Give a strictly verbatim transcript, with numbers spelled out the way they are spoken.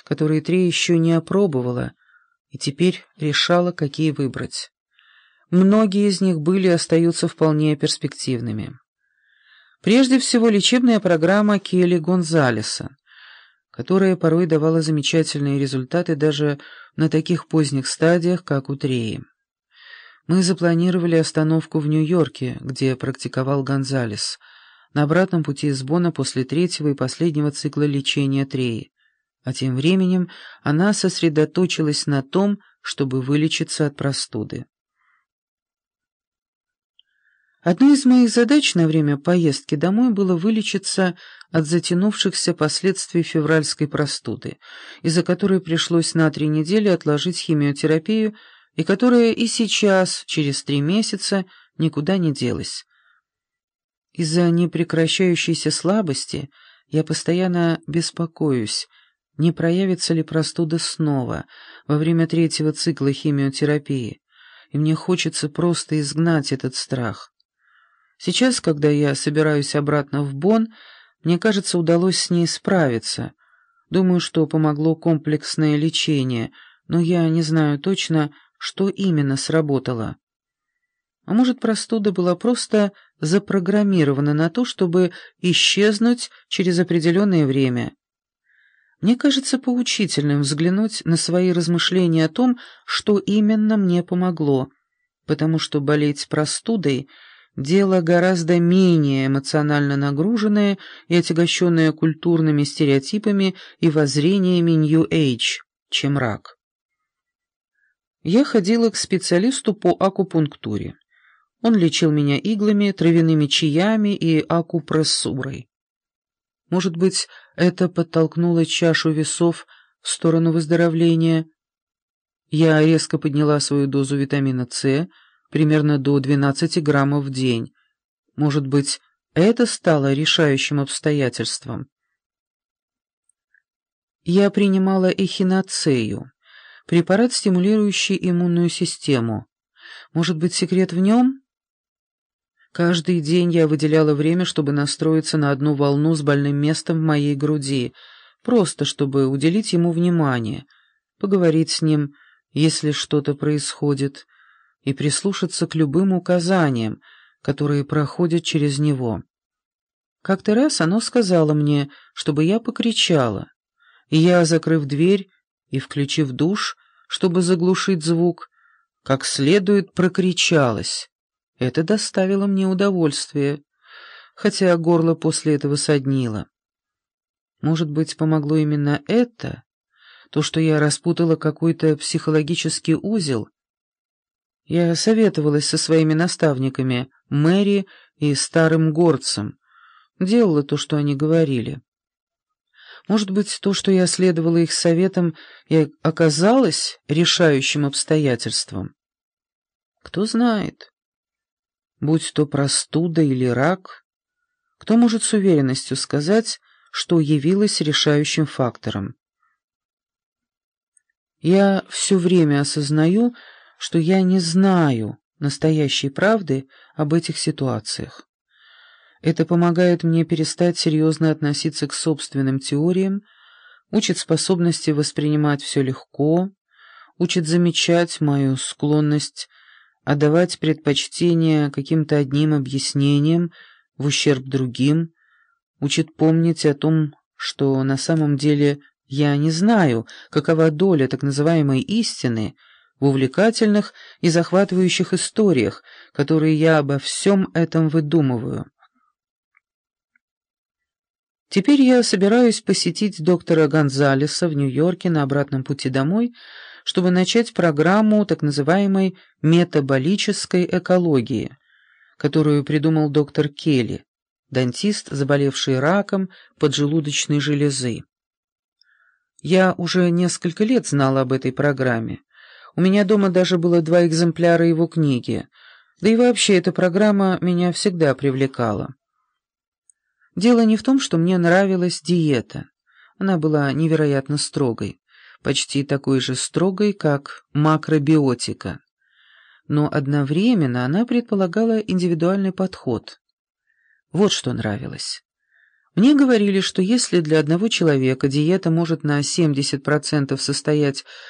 которые Трея еще не опробовала, и теперь решала, какие выбрать. Многие из них были и остаются вполне перспективными. Прежде всего, лечебная программа Келли Гонзалеса, которая порой давала замечательные результаты даже на таких поздних стадиях, как у Треи. Мы запланировали остановку в Нью-Йорке, где практиковал Гонзалес, на обратном пути из Бонна после третьего и последнего цикла лечения Треи, а тем временем она сосредоточилась на том, чтобы вылечиться от простуды. Одной из моих задач на время поездки домой было вылечиться от затянувшихся последствий февральской простуды, из-за которой пришлось на три недели отложить химиотерапию и которая и сейчас, через три месяца, никуда не делась. Из-за непрекращающейся слабости я постоянно беспокоюсь, не проявится ли простуда снова во время третьего цикла химиотерапии, и мне хочется просто изгнать этот страх. Сейчас, когда я собираюсь обратно в Бонн, мне кажется, удалось с ней справиться. Думаю, что помогло комплексное лечение, но я не знаю точно, что именно сработало. А может, простуда была просто запрограммирована на то, чтобы исчезнуть через определенное время. Мне кажется поучительным взглянуть на свои размышления о том, что именно мне помогло, потому что болеть простудой — дело гораздо менее эмоционально нагруженное и отягощенное культурными стереотипами и воззрениями New Age, чем рак. Я ходила к специалисту по акупунктуре. Он лечил меня иглами, травяными чаями и акупрессурой. Может быть, это подтолкнуло чашу весов в сторону выздоровления. Я резко подняла свою дозу витамина С, примерно до двенадцати граммов в день. Может быть, это стало решающим обстоятельством. Я принимала эхиноцею, препарат, стимулирующий иммунную систему. Может быть, секрет в нем? Каждый день я выделяла время, чтобы настроиться на одну волну с больным местом в моей груди, просто чтобы уделить ему внимание, поговорить с ним, если что-то происходит, и прислушаться к любым указаниям, которые проходят через него. Как-то раз оно сказало мне, чтобы я покричала, и я, закрыв дверь и включив душ, чтобы заглушить звук, как следует прокричалась. Это доставило мне удовольствие, хотя горло после этого соднило. Может быть, помогло именно это, то, что я распутала какой-то психологический узел. Я советовалась со своими наставниками, Мэри и старым горцем, делала то, что они говорили. Может быть, то, что я следовала их советам, и оказалось решающим обстоятельством. Кто знает, будь то простуда или рак, кто может с уверенностью сказать, что явилось решающим фактором? Я все время осознаю, что я не знаю настоящей правды об этих ситуациях. Это помогает мне перестать серьезно относиться к собственным теориям, учит способности воспринимать все легко, учит замечать мою склонность отдавать предпочтение каким-то одним объяснениям в ущерб другим, учит помнить о том, что на самом деле я не знаю, какова доля так называемой истины в увлекательных и захватывающих историях, которые я обо всем этом выдумываю. Теперь я собираюсь посетить доктора Гонзалеса в Нью-Йорке на обратном пути домой, чтобы начать программу так называемой метаболической экологии, которую придумал доктор Келли, дантист, заболевший раком поджелудочной железы. Я уже несколько лет знала об этой программе. У меня дома даже было два экземпляра его книги, да и вообще эта программа меня всегда привлекала. Дело не в том, что мне нравилась диета. Она была невероятно строгой, почти такой же строгой, как макробиотика. Но одновременно она предполагала индивидуальный подход. Вот что нравилось. Мне говорили, что если для одного человека диета может на семьдесят процентов состоять